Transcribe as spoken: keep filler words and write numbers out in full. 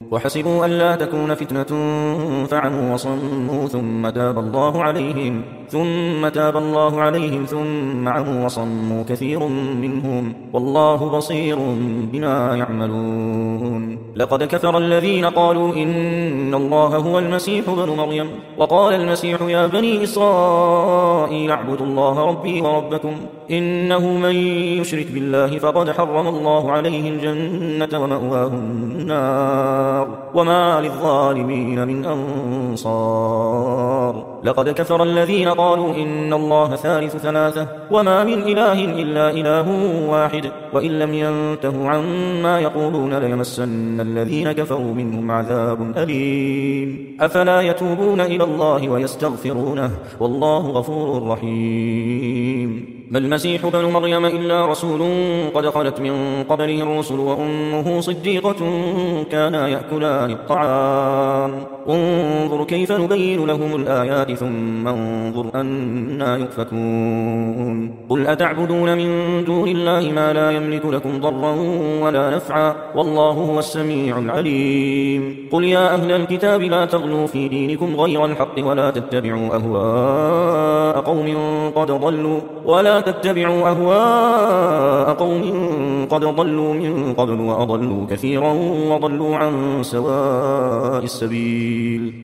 وحسبوا ألا تكون فتنة فعموا وصموا ثم تاب الله عليهم ثم تاب الله عليهم ثم عموا وصموا كثير منهم والله بصير بما يعملون. لقد كفر الذين قالوا إن الله هو المسيح ابن مريم وقال المسيح يا بني إسرائيل اعبدوا الله ربي وربكم إنه من يشرك بالله فقد حرم الله عليه الجنة ومأواه النار وما للظالمين من أنصار. لقد كفر الذين قالوا إن الله ثالث ثلاثة وما من إله إلا إله واحد وإن لم ينتهوا عما يقولون ليمسن الذين كفروا منهم عذاب أليم. أفلا يتوبون إلى الله ويستغفرونه والله غفور رحيم. ما المسيح ابن مريم إلا رسول قد خلت من قبله الرسل وأمه صديقة كانا يأكلان الطعام انظر كيف نبين لهم الآيات ثم انظر أنا يؤفكون. قل أتعبدون من دون الله ما لا يملك لكم ضرا ولا نفعا والله هو السميع العليم. قل يا أهل الكتاب لا تغلوا في دينكم غير الحق ولا تتبعوا أهواء قوم قد ضلوا ولا تتبعوا أهواء قوم قد ضلوا من قبل وأضلوا كثيرا وضلوا عن سواء السبيل.